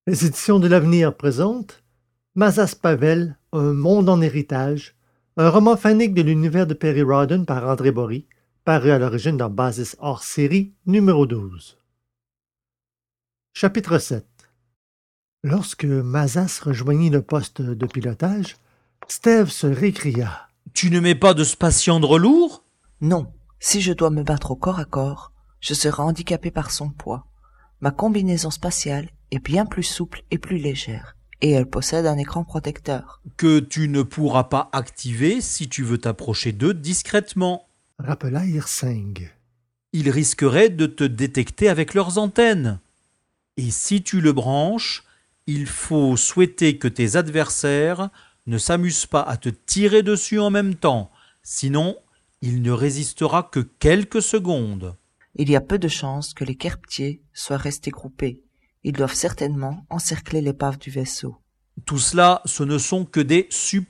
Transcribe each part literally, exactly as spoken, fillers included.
Les éditions de l'Avenir présentent Mazas Pavel, Un monde en héritage, un roman fanique de l'univers de Perry Rhodan par André Bory, paru à l'origine dans Basis hors série numéro douze. Chapitre sept. Lorsque Mazas rejoignit le poste de pilotage, Steve se récria. « Tu ne mets pas de spatiandre lourd ?»« Non, si je dois me battre au corps à corps, je serai handicapé par son poids. Ma combinaison spatiale est bien plus souple et plus légère, et elle possède un écran protecteur. » »« Que tu ne pourras pas activer si tu veux t'approcher d'eux discrètement. » rappela Hirsing. « Ils risqueraient de te détecter avec leurs antennes. Et si tu le branches, il faut souhaiter que tes adversaires ne s'amusent pas à te tirer dessus en même temps, sinon il ne résistera que quelques secondes. » »« Il y a peu de chances que les Kerptiers soient restés groupés. Ils doivent certainement encercler l'épave du vaisseau. » »« Tout cela, ce ne sont que des suppositions. » »«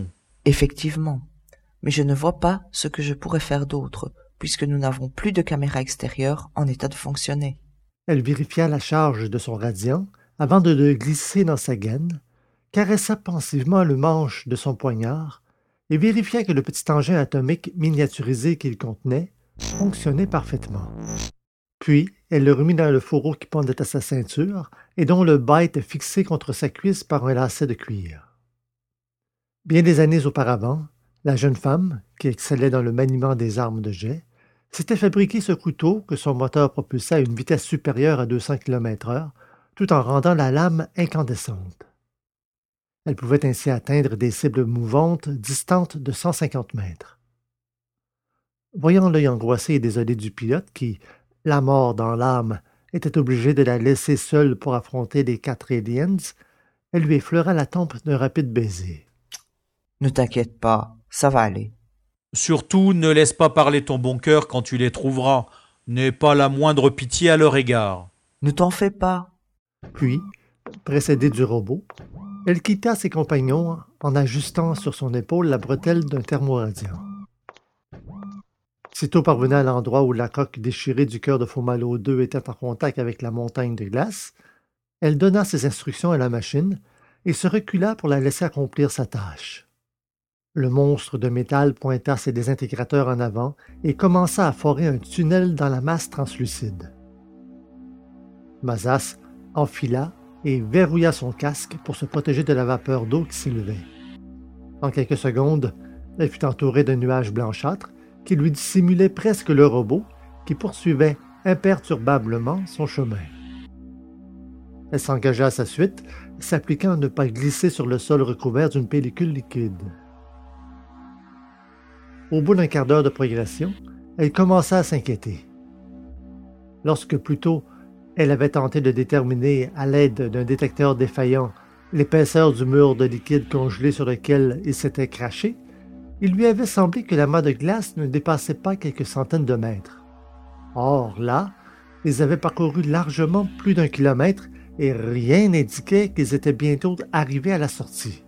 Effectivement, mais je ne vois pas ce que je pourrais faire d'autre, puisque nous n'avons plus de caméra extérieure en état de fonctionner. » Elle vérifia la charge de son radiant avant de le glisser dans sa gaine, caressa pensivement le manche de son poignard et vérifia que le petit engin atomique miniaturisé qu'il contenait fonctionnait parfaitement. Puis, elle le remit dans le fourreau qui pendait à sa ceinture et dont le bas était fixé contre sa cuisse par un lacet de cuir. Bien des années auparavant, la jeune femme, qui excellait dans le maniement des armes de jet, s'était fabriqué ce couteau que son moteur propulsait à une vitesse supérieure à deux cents kilomètres heure, tout en rendant la lame incandescente. Elle pouvait ainsi atteindre des cibles mouvantes distantes de cent cinquante mètres. Voyant l'œil angoissé et désolé du pilote qui, la mort dans l'âme, était obligé de la laisser seule pour affronter les quatre aliens, elle lui effleura la tempe d'un rapide baiser. « Ne t'inquiète pas, ça va aller. »« Surtout, ne laisse pas parler ton bon cœur quand tu les trouveras. N'aie pas la moindre pitié à leur égard. »« Ne t'en fais pas. » Puis, précédée du robot, elle quitta ses compagnons en ajustant sur son épaule la bretelle d'un thermoradiant. Sitôt parvenue à l'endroit où la coque déchirée du cœur de Fomalhaut deux était en contact avec la montagne de glace, elle donna ses instructions à la machine et se recula pour la laisser accomplir sa tâche. Le monstre de métal pointa ses désintégrateurs en avant et commença à forer un tunnel dans la masse translucide. Mazas enfila et verrouilla son casque pour se protéger de la vapeur d'eau qui s'élevait. En quelques secondes, elle fut entourée d'un nuage blanchâtre qui lui dissimulait presque le robot qui poursuivait imperturbablement son chemin. Elle s'engagea à sa suite, s'appliquant à ne pas glisser sur le sol recouvert d'une pellicule liquide. Au bout d'un quart d'heure de progression, elle commença à s'inquiéter. Lorsque plus tôt, elle avait tenté de déterminer, à l'aide d'un détecteur défaillant, l'épaisseur du mur de liquide congelé sur lequel il s'était craché, il lui avait semblé que l'amas de glace ne dépassait pas quelques centaines de mètres. Or, là, ils avaient parcouru largement plus d'un kilomètre et rien n'indiquait qu'ils étaient bientôt arrivés à la sortie.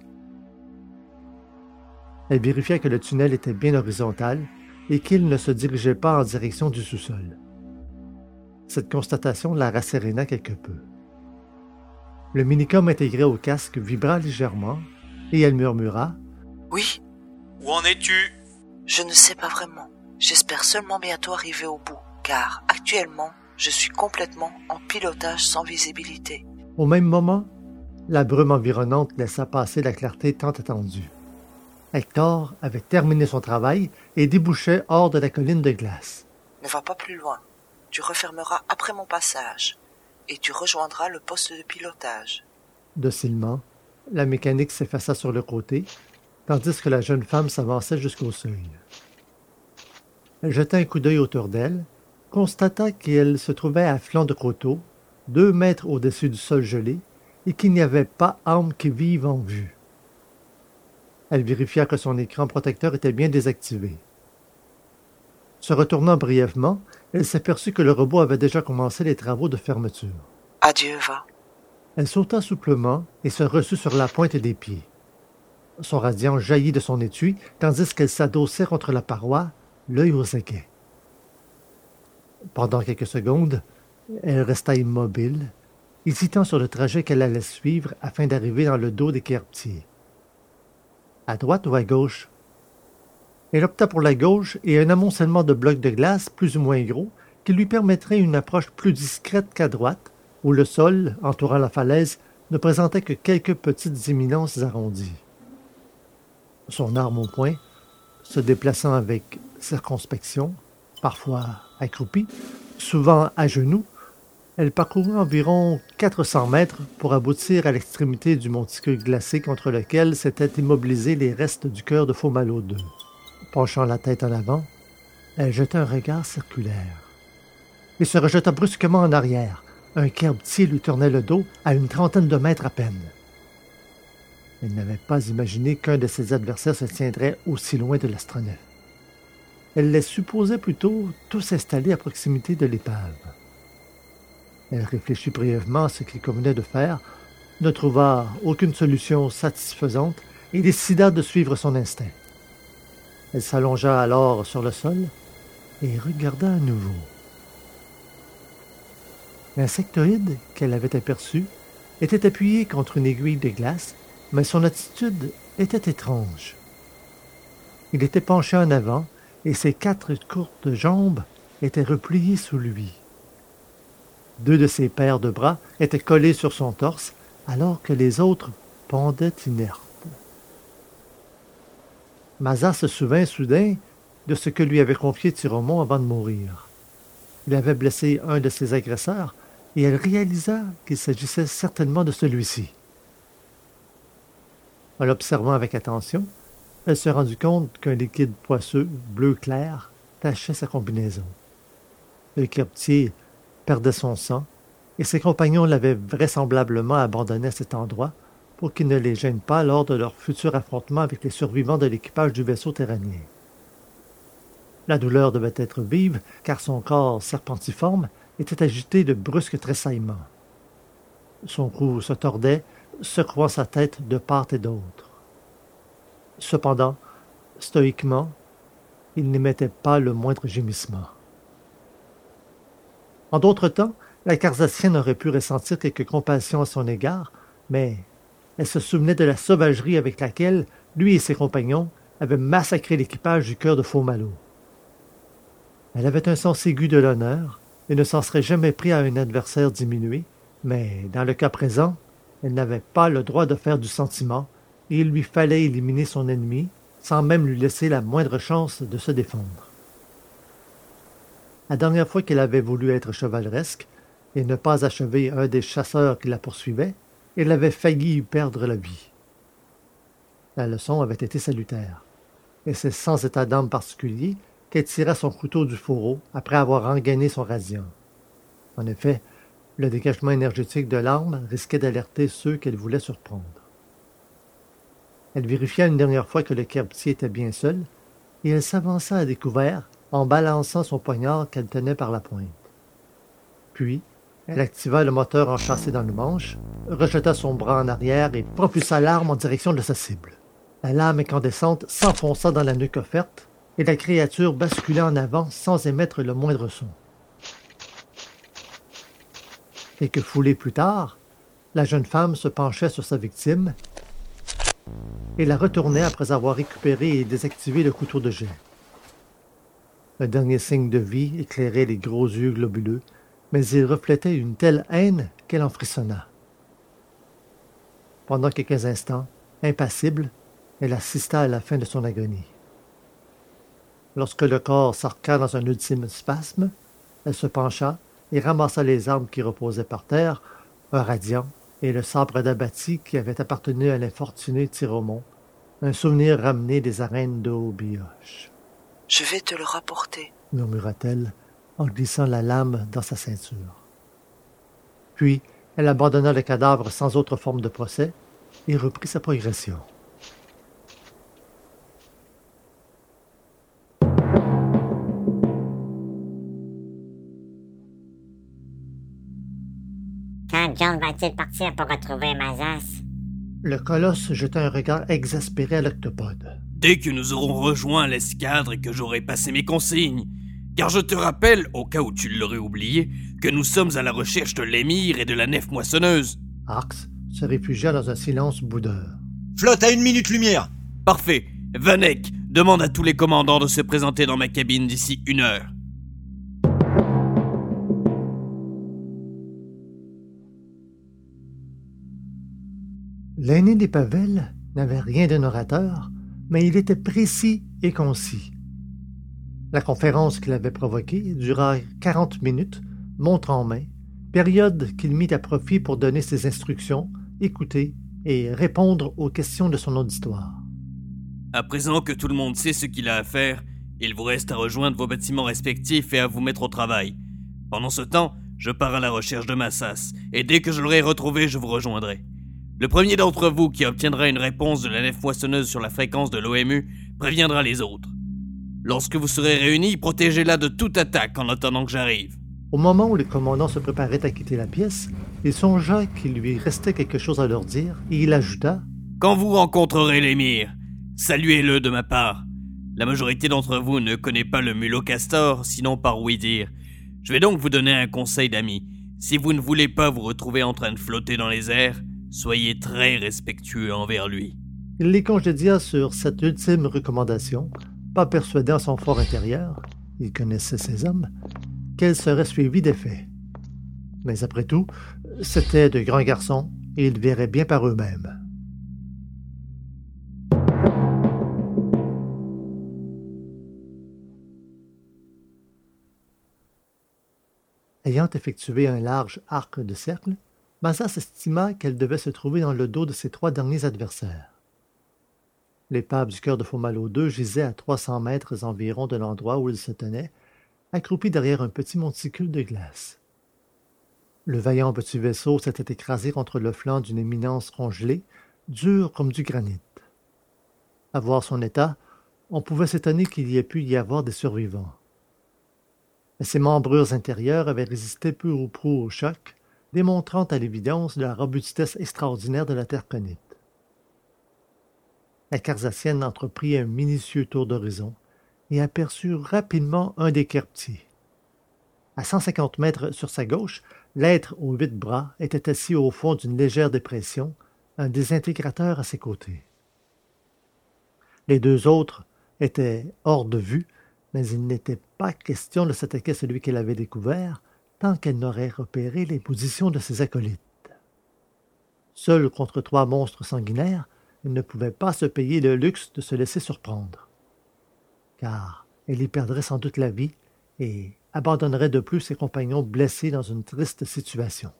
Elle vérifia que le tunnel était bien horizontal et qu'il ne se dirigeait pas en direction du sous-sol. Cette constatation la rasséréna quelque peu. Le minicom intégré au casque vibra légèrement et elle murmura « Oui. »« Où en es-tu ?»« Je ne sais pas vraiment. J'espère seulement bientôt arriver au bout, car actuellement, je suis complètement en pilotage sans visibilité. » Au même moment, la brume environnante laissa passer la clarté tant attendue. Hector avait terminé son travail et débouchait hors de la colline de glace. « Ne va pas plus loin. Tu refermeras après mon passage et tu rejoindras le poste de pilotage. » Docilement, la mécanique s'effaça sur le côté, tandis que la jeune femme s'avançait jusqu'au seuil. Elle jeta un coup d'œil autour d'elle, constata qu'elle se trouvait à flanc de coteau, deux mètres au-dessus du sol gelé, et qu'il n'y avait pas âme qui vive en vue. Elle vérifia que son écran protecteur était bien désactivé. Se retournant brièvement, elle s'aperçut que le robot avait déjà commencé les travaux de fermeture. « Adieu, va. » Elle sauta souplement et se reçut sur la pointe des pieds. Son radiant jaillit de son étui, tandis qu'elle s'adossait contre la paroi, l'œil aux aguets. Pendant quelques secondes, elle resta immobile, hésitant sur le trajet qu'elle allait suivre afin d'arriver dans le dos des querptiers. À droite ou à gauche? Elle opta pour la gauche et un amoncellement de blocs de glace plus ou moins gros qui lui permettrait une approche plus discrète qu'à droite, où le sol, entourant la falaise, ne présentait que quelques petites éminences arrondies. Son arme au poing, se déplaçant avec circonspection, parfois accroupie, souvent à genoux, elle parcourut environ quatre cents mètres pour aboutir à l'extrémité du monticule glacé contre lequel s'étaient immobilisés les restes du cœur de Fomalhaut deux. Penchant la tête en avant, elle jeta un regard circulaire et se rejeta brusquement en arrière. Un querptier lui tournait le dos à une trentaine de mètres à peine. Elle n'avait pas imaginé qu'un de ses adversaires se tiendrait aussi loin de l'astronef. Elle les supposait plutôt tous installés à proximité de l'épave. Elle réfléchit brièvement à ce qu'il convenait de faire, ne trouva aucune solution satisfaisante et décida de suivre son instinct. Elle s'allongea alors sur le sol et regarda à nouveau. L'insectoïde qu'elle avait aperçu était appuyé contre une aiguille de glace, mais son attitude était étrange. Il était penché en avant et ses quatre courtes jambes étaient repliées sous lui. Deux de ses paires de bras étaient collés sur son torse, alors que les autres pendaient inertes. Mazas se souvint soudain de ce que lui avait confié Tiromon avant de mourir. Il avait blessé un de ses agresseurs, et elle réalisa qu'il s'agissait certainement de celui-ci. En l'observant avec attention, elle se rendit compte qu'un liquide poisseux, bleu clair, tachait sa combinaison. Le querptier perdait son sang, et ses compagnons l'avaient vraisemblablement abandonné à cet endroit pour qu'il ne les gêne pas lors de leur futur affrontement avec les survivants de l'équipage du vaisseau terranien. La douleur devait être vive, car son corps serpentiforme était agité de brusques tressaillements. Son cou se tordait, secouant sa tête de part et d'autre. Cependant, stoïquement, il n'émettait pas le moindre gémissement. En d'autres temps, la Carsassienne aurait pu ressentir quelque compassion à son égard, mais elle se souvenait de la sauvagerie avec laquelle lui et ses compagnons avaient massacré l'équipage du cœur de Fomalhaut. Elle avait un sens aigu de l'honneur et ne s'en serait jamais pris à un adversaire diminué, mais dans le cas présent, elle n'avait pas le droit de faire du sentiment, et il lui fallait éliminer son ennemi sans même lui laisser la moindre chance de se défendre. La dernière fois qu'elle avait voulu être chevaleresque et ne pas achever un des chasseurs qui la poursuivaient, elle avait failli y perdre la vie. La leçon avait été salutaire, et c'est sans état d'âme particulier qu'elle tira son couteau du fourreau après avoir engainé son radiant. En effet, le dégagement énergétique de l'arme risquait d'alerter ceux qu'elle voulait surprendre. Elle vérifia une dernière fois que le querptier était bien seul, et elle s'avança à découvert en balançant son poignard qu'elle tenait par la pointe. Puis, elle activa le moteur enchâssé dans le manche, rejeta son bras en arrière et propulsa l'arme en direction de sa cible. La lame incandescente s'enfonça dans la nuque offerte, et la créature bascula en avant sans émettre le moindre son. Quelques foulées plus tard, la jeune femme se penchait sur sa victime et la retournait après avoir récupéré et désactivé le couteau de jet. Un dernier signe de vie éclairait les gros yeux globuleux, mais il reflétait une telle haine qu'elle en frissonna. Pendant quelques instants, impassible, elle assista à la fin de son agonie. Lorsque le corps s'arqua dans un ultime spasme, elle se pencha et ramassa les armes qui reposaient par terre, un radiant et le sabre d'abbati qui avait appartenu à l'infortuné Tiromon, un souvenir ramené des arènes de Haut-Bioche. « Je vais te le rapporter, » murmura-t-elle en glissant la lame dans sa ceinture. Puis, elle abandonna le cadavre sans autre forme de procès et reprit sa progression. Quand John va-t-il partir pour retrouver Mazas? Le colosse jeta un regard exaspéré à l'octopode. Dès que nous aurons rejoint l'escadre et que j'aurai passé mes consignes, car je te rappelle, au cas où tu l'aurais oublié, que nous sommes à la recherche de l'émir et de la nef moissonneuse. Arx se réfugia dans un silence boudeur. Flotte à une minute lumière. Parfait. Vanek, demande à tous les commandants de se présenter dans ma cabine d'ici une heure. L'aîné des Pavel n'avait rien d'un orateur, mais il était précis et concis. La conférence qu'il avait provoquée dura quarante minutes, montre en main, période qu'il mit à profit pour donner ses instructions, écouter et répondre aux questions de son auditoire. À présent que tout le monde sait ce qu'il a à faire, il vous reste à rejoindre vos bâtiments respectifs et à vous mettre au travail. Pendant ce temps, je pars à la recherche de Massas, et dès que je l'aurai retrouvé, je vous rejoindrai. Le premier d'entre vous qui obtiendra une réponse de la nef moissonneuse sur la fréquence de l'O M U préviendra les autres. Lorsque vous serez réunis, protégez-la de toute attaque en attendant que j'arrive. Au moment où le commandant se préparait à quitter la pièce, il songea qu'il lui restait quelque chose à leur dire, et il ajouta « Quand vous rencontrerez l'émir, saluez-le de ma part. La majorité d'entre vous ne connaît pas le mulot castor, sinon par ouï-dire. Je vais donc vous donner un conseil d'ami. Si vous ne voulez pas vous retrouver en train de flotter dans les airs, soyez très respectueux envers lui. » Il les congédia sur cette ultime recommandation, pas persuadé en son fort intérieur, il connaissait ses hommes, qu'elle serait suivie d'effet. Mais après tout, c'étaient de grands garçons et ils verraient bien par eux-mêmes. Ayant effectué un large arc de cercle, Massas estima qu'elle devait se trouver dans le dos de ses trois derniers adversaires. L'épave du cœur de Fomalhaut deux gisait à trois cents mètres environ de l'endroit où il se tenait, accroupi derrière un petit monticule de glace. Le vaillant petit vaisseau s'était écrasé contre le flanc d'une éminence congelée, dure comme du granit. À voir son état, on pouvait s'étonner qu'il y ait pu y avoir des survivants. Mais ses membrures intérieures avaient résisté peu ou prou au choc, démontrant à l'évidence la robustesse extraordinaire de la terre conite. La Carzassienne entreprit un minutieux tour d'horizon et aperçut rapidement un des querptiers. À cent cinquante mètres sur sa gauche, l'être aux huit bras était assis au fond d'une légère dépression, un désintégrateur à ses côtés. Les deux autres étaient hors de vue, mais il n'était pas question de s'attaquer à celui qu'elle avait découvert tant qu'elle n'aurait repéré les positions de ses acolytes. Seule contre trois monstres sanguinaires, elle ne pouvait pas se payer le luxe de se laisser surprendre, car elle y perdrait sans doute la vie et abandonnerait de plus ses compagnons blessés dans une triste situation.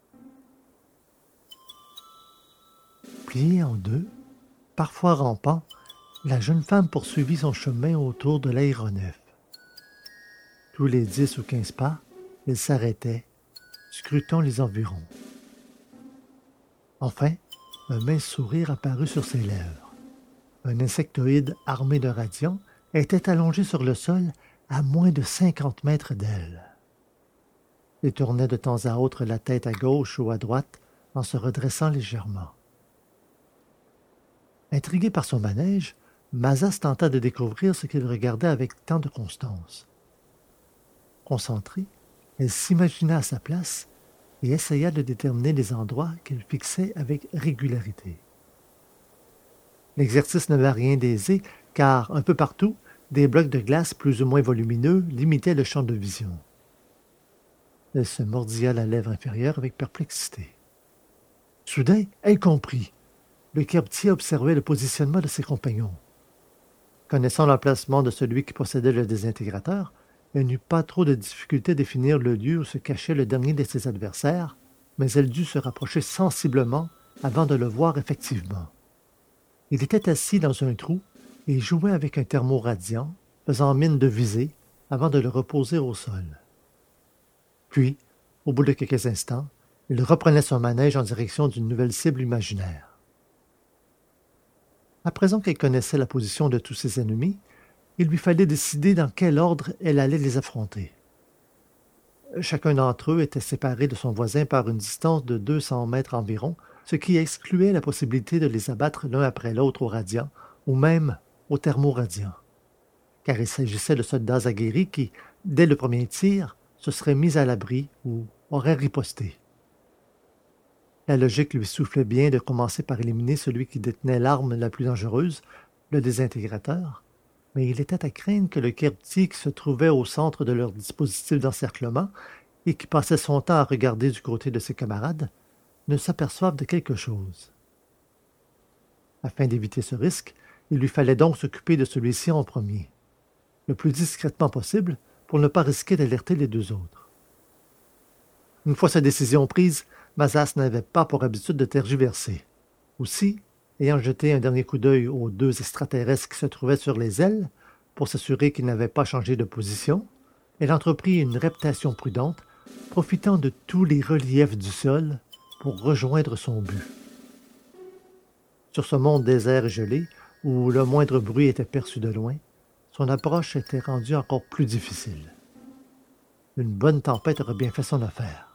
Pliée en deux, parfois rampant, la jeune femme poursuivit son chemin autour de l'aéronef. Tous les dix ou quinze pas, elle s'arrêtait, scrutant les environs. Enfin, un mince sourire apparut sur ses lèvres. Un insectoïde armé de radiant était allongé sur le sol à moins de cinquante mètres d'elle. Il tournait de temps à autre la tête à gauche ou à droite en se redressant légèrement. Intrigué par son manège, Massas tenta de découvrir ce qu'il regardait avec tant de constance. Concentrée, elle s'imagina à sa place et essaya de déterminer les endroits qu'elle fixait avec régularité. L'exercice n'avait rien d'aisé, car un peu partout, des blocs de glace plus ou moins volumineux limitaient le champ de vision. Elle se mordilla la lèvre inférieure avec perplexité. Soudain, elle comprit. Le querptier observait le positionnement de ses compagnons. Connaissant l'emplacement de celui qui possédait le désintégrateur, elle n'eut pas trop de difficulté à définir le lieu où se cachait le dernier de ses adversaires, mais elle dut se rapprocher sensiblement avant de le voir effectivement. Il était assis dans un trou et jouait avec un thermoradiant, faisant mine de viser avant de le reposer au sol. Puis, au bout de quelques instants, il reprenait son manège en direction d'une nouvelle cible imaginaire. À présent qu'elle connaissait la position de tous ses ennemis, il lui fallait décider dans quel ordre elle allait les affronter. Chacun d'entre eux était séparé de son voisin par une distance de deux cents mètres environ, ce qui excluait la possibilité de les abattre l'un après l'autre au radiant, ou même au thermoradiant. Car il s'agissait de soldats aguerris qui, dès le premier tir, se serait mis à l'abri ou aurait riposté. La logique lui soufflait bien de commencer par éliminer celui qui détenait l'arme la plus dangereuse, le désintégrateur, mais il était à craindre que le Kerbti qui se trouvait au centre de leur dispositif d'encerclement et qui passait son temps à regarder du côté de ses camarades ne s'aperçoive de quelque chose. Afin d'éviter ce risque, il lui fallait donc s'occuper de celui-ci en premier, le plus discrètement possible pour ne pas risquer d'alerter les deux autres. Une fois sa décision prise, Mazas n'avait pas pour habitude de tergiverser. Aussi, ayant jeté un dernier coup d'œil aux deux extraterrestres qui se trouvaient sur les ailes, pour s'assurer qu'ils n'avaient pas changé de position, elle entreprit une reptation prudente, profitant de tous les reliefs du sol pour rejoindre son but. Sur ce monde désert et gelé, où le moindre bruit était perçu de loin, son approche était rendue encore plus difficile. Une bonne tempête aurait bien fait son affaire.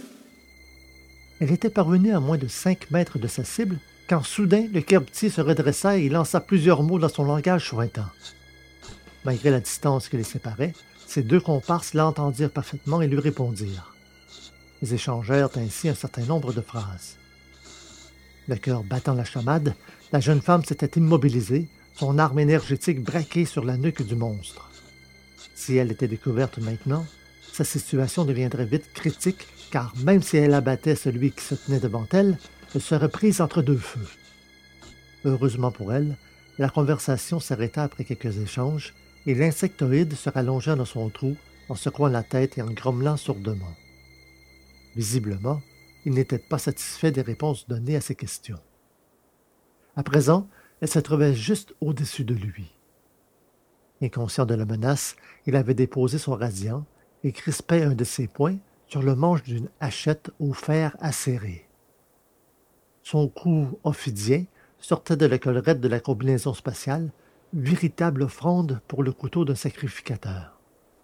Elle était parvenue à moins de cinq mètres de sa cible quand soudain le Kerbti se redressa et lança plusieurs mots dans son langage suintant. Malgré la distance qui les séparait, ses deux comparses l'entendirent parfaitement et lui répondirent. Ils échangèrent ainsi un certain nombre de phrases. Le cœur battant la chamade, la jeune femme s'était immobilisée, son arme énergétique braquée sur la nuque du monstre. Si elle était découverte maintenant, sa situation deviendrait vite critique, car même si elle abattait celui qui se tenait devant elle, elle serait prise entre deux feux. Heureusement pour elle, la conversation s'arrêta après quelques échanges, et l'insectoïde se rallongea dans son trou en secouant la tête et en grommelant sourdement. Visiblement, il n'était pas satisfait des réponses données à ses questions. À présent, elle se trouvait juste au-dessus de lui. Inconscient de la menace, il avait déposé son radiant et crispait un de ses poings sur le manche d'une hachette au fer acéré. Son cou ophidien sortait de la collerette de la combinaison spatiale, véritable offrande pour le couteau d'un sacrificateur.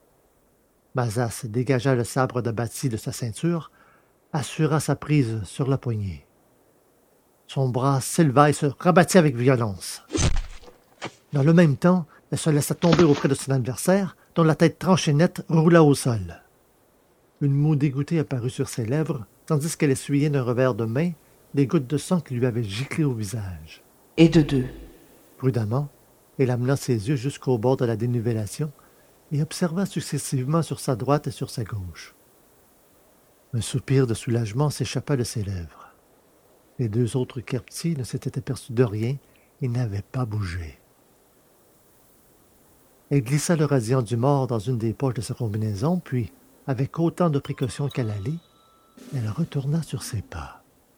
Mazas dégagea le sabre d'abattis de sa ceinture, assura sa prise sur la poignée. Son bras s'éleva et se rabattit avec violence. Dans le même temps, elle se laissa tomber auprès de son adversaire, dont la tête tranchée nette roula au sol. Une moue dégoûtée apparut sur ses lèvres, tandis qu'elle essuyait d'un revers de main des gouttes de sang qui lui avaient giclé au visage. Et de deux. Prudemment, elle amena ses yeux jusqu'au bord de la dénivellation et observa successivement sur sa droite et sur sa gauche. Un soupir de soulagement s'échappa de ses lèvres. Les deux autres Kerbti ne s'étaient aperçus de rien et n'avaient pas bougé. Elle glissa le radiant du mort dans une des poches de sa combinaison, puis, avec autant de précaution qu'elle allait, elle retourna sur ses pas.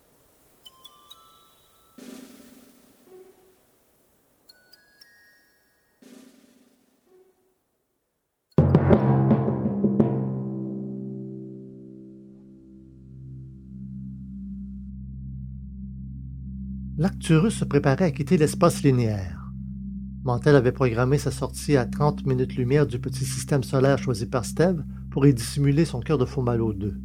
L'Arcturus se préparait à quitter l'espace linéaire. Mantell avait programmé sa sortie à trente minutes-lumière du petit système solaire choisi par Steve pour y dissimuler son cœur de Fomalhaut deux.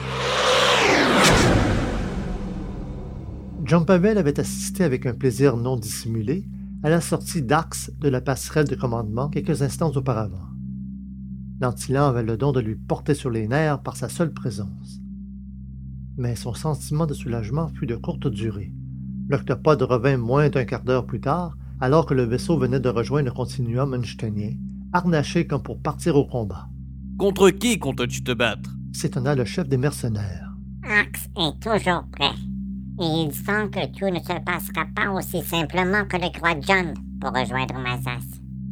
John Pavel avait assisté avec un plaisir non dissimulé à la sortie d'Ax de la passerelle de commandement quelques instants auparavant. L'Antillan avait le don de lui porter sur les nerfs par sa seule présence. Mais son sentiment de soulagement fut de courte durée. L'octopode revint moins d'un quart d'heure plus tard, alors que le vaisseau venait de rejoindre le continuum einsteinien, harnaché comme pour partir au combat. « Contre qui comptes-tu te battre » s'étonna le chef des mercenaires. Axe est toujours prêt. Et il sent que tout ne se passera pas aussi simplement que le croit John pour rejoindre Mazas.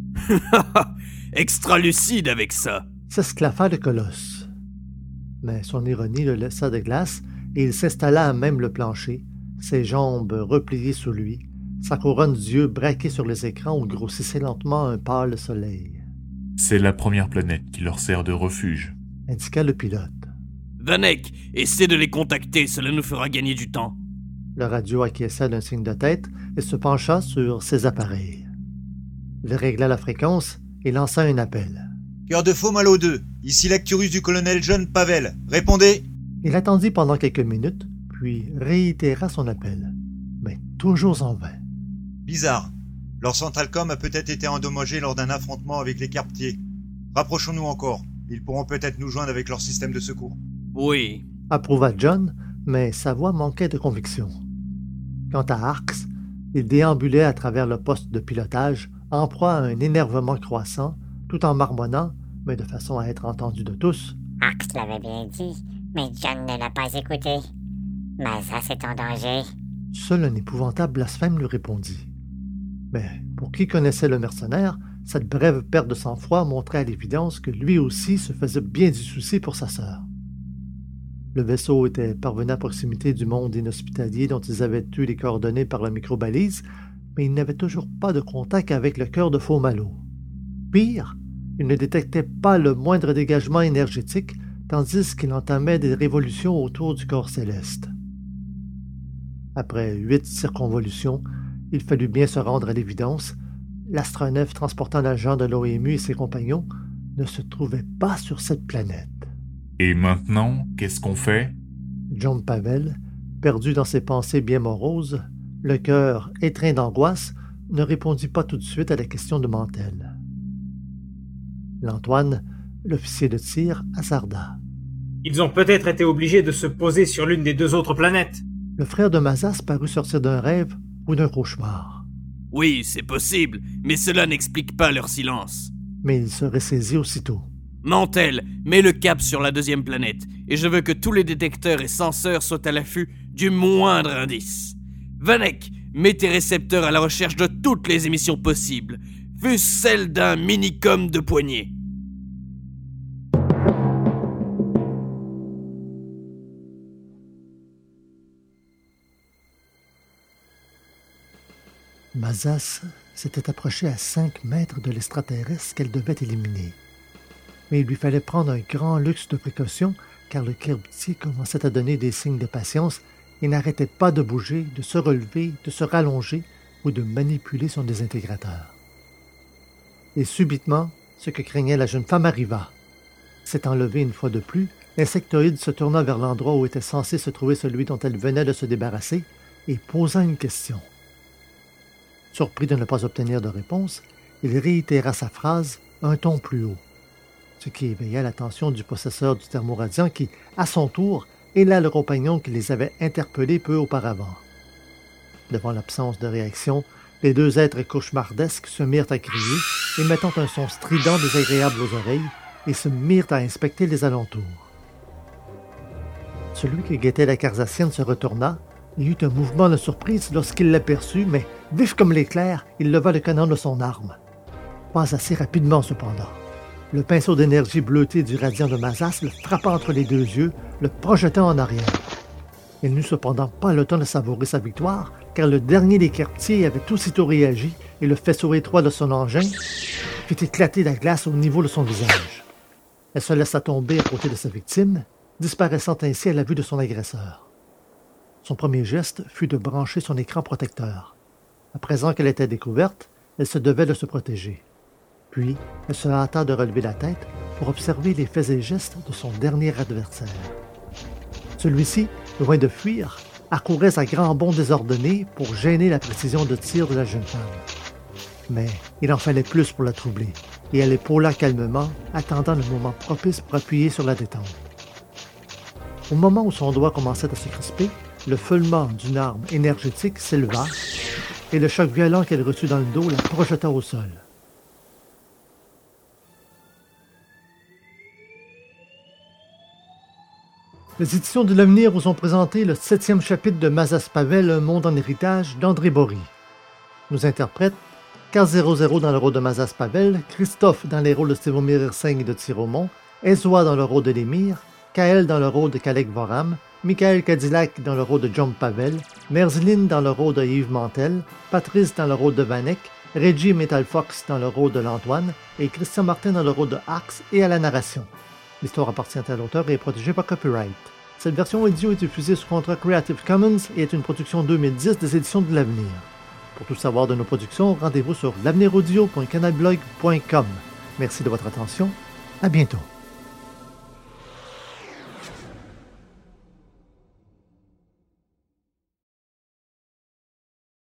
Extra lucide avec ça. S'esclaffa le colosse. Mais son ironie le laissa de glace et il s'installa à même le plancher, ses jambes repliées sous lui, sa couronne d'yeux braquée sur les écrans où grossissait lentement un pâle soleil. « C'est la première planète qui leur sert de refuge, » indiqua le pilote. « Vanek, essaie de les contacter, cela nous fera gagner du temps. » Le radio acquiesça d'un signe de tête et se pencha sur ses appareils. Il régla la fréquence et lança un appel. « Cœur de Fomalhaut deux, ici l'Arcturus du colonel John Pavel. Répondez !» Il attendit pendant quelques minutes, puis réitéra son appel, mais toujours en vain. Bizarre. Leur centralcom a peut-être été endommagé lors d'un affrontement avec les Carptiers. Rapprochons-nous encore, Ils pourront peut-être nous joindre avec leur système de secours. Oui. Approuva John, mais sa voix manquait de conviction. Quant à Arx, il déambulait à travers le poste de pilotage, en proie à un énervement croissant, tout en marmonnant, mais de façon à être entendu de tous. Arx l'avait bien dit, mais John ne l'a pas écouté. Mazas est en danger. Seul un épouvantable blasphème lui répondit. Mais pour qui connaissait le mercenaire, cette brève perte de sang-froid montrait à l'évidence que lui aussi se faisait bien du souci pour sa sœur. Le vaisseau était parvenu à proximité du monde inhospitalier dont ils avaient eu les coordonnées par la microbalise, mais il n'avait toujours pas de contact avec le cœur de Faux-Malo. Pire, il ne détectait pas le moindre dégagement énergétique, tandis qu'il entamait des révolutions autour du corps céleste. Après huit circonvolutions, il fallut bien se rendre à l'évidence. L'astronef transportant l'agent de l'O M U et ses compagnons ne se trouvait pas sur cette planète. Et maintenant, qu'est-ce qu'on fait? John Pavel, perdu dans ses pensées bien moroses, le cœur étreint d'angoisse, ne répondit pas tout de suite à la question de Mantel. L'Antoine, l'officier de tir, hasarda. Ils ont peut-être été obligés de se poser sur l'une des deux autres planètes. Le frère de Mazas parut sortir d'un rêve ou d'un cauchemar. Oui, c'est possible, mais cela n'explique pas leur silence. Mais il se ressaisit aussitôt. Mantel, mets le cap sur la deuxième planète, et je veux que tous les détecteurs et senseurs soient à l'affût du moindre indice. Vanek, mets tes récepteurs à la recherche de toutes les émissions possibles, fût-ce celle d'un minicom de poignée. Mazas s'était approchée à cinq mètres de l'extraterrestre qu'elle devait éliminer. Mais il lui fallait prendre un grand luxe de précaution, car le clerptier commençait à donner des signes de patience et n'arrêtait pas de bouger, de se relever, de se rallonger ou de manipuler son désintégrateur. Et subitement, ce que craignait la jeune femme arriva. S'étant levée une fois de plus, l'insectoïde se tourna vers l'endroit où était censé se trouver celui dont elle venait de se débarrasser et posa une question. Surpris de ne pas obtenir de réponse, il réitéra sa phrase un ton plus haut, ce qui éveilla l'attention du possesseur du thermoradiant qui, à son tour, héla le compagnon qui les avait interpellés peu auparavant. Devant l'absence de réaction, les deux êtres cauchemardesques se mirent à crier, émettant un son strident désagréable aux oreilles, et se mirent à inspecter les alentours. Celui qui guettait la Carzassienne se retourna, et eut un mouvement de surprise lorsqu'il l'aperçut, mais, vif comme l'éclair, il leva le canon de son arme. Pas assez rapidement, cependant. Le pinceau d'énergie bleutée du radiant de Mazas le frappa entre les deux yeux, le projetant en arrière. Il n'eut cependant pas le temps de savourer sa victoire, car le dernier des Clerptiers avait aussitôt réagi, et le faisceau étroit de son engin fit éclater la glace au niveau de son visage. Elle se laissa tomber à côté de sa victime, disparaissant ainsi à la vue de son agresseur. Son premier geste fut de brancher son écran protecteur. À présent qu'elle était découverte, elle se devait de se protéger. Puis, elle se hâta de relever la tête pour observer les faits et gestes de son dernier adversaire. Celui-ci, loin de fuir, accourait à grands bonds désordonnés pour gêner la précision de tir de la jeune femme. Mais il en fallait plus pour la troubler, et elle épaula calmement, attendant le moment propice pour appuyer sur la détente. Au moment où son doigt commençait à se crisper, le feulement d'une arme énergétique s'éleva, et le choc violent qu'elle reçut dans le dos la projeta au sol. Les éditions de l'Avenir vous ont présenté le septième chapitre de Mazas Pavel, Un monde en héritage, d'André Bory. Nous interprètent K zéro zéro dans le rôle de Mazas Pavel, Christophe dans les rôles de Stevomir Irseng et de Tiromon, Ezwa dans le rôle de Lemire, Kael dans le rôle de Kalek Voram, Michael Cadillac dans le rôle de John Pavel, Merzlin dans le rôle de Yves Mantel, Patrice dans le rôle de Vanek, Reggie Metal Fox dans le rôle de l'Antoine et Christian Martin dans le rôle de Arx et à la narration. L'histoire appartient à l'auteur et est protégée par copyright. Cette version audio est diffusée sous contrat Creative Commons et est une production deux mille dix des éditions de l'Avenir. Pour tout savoir de nos productions, rendez-vous sur l'avenir audio point canalblog point com. Merci de votre attention. À bientôt.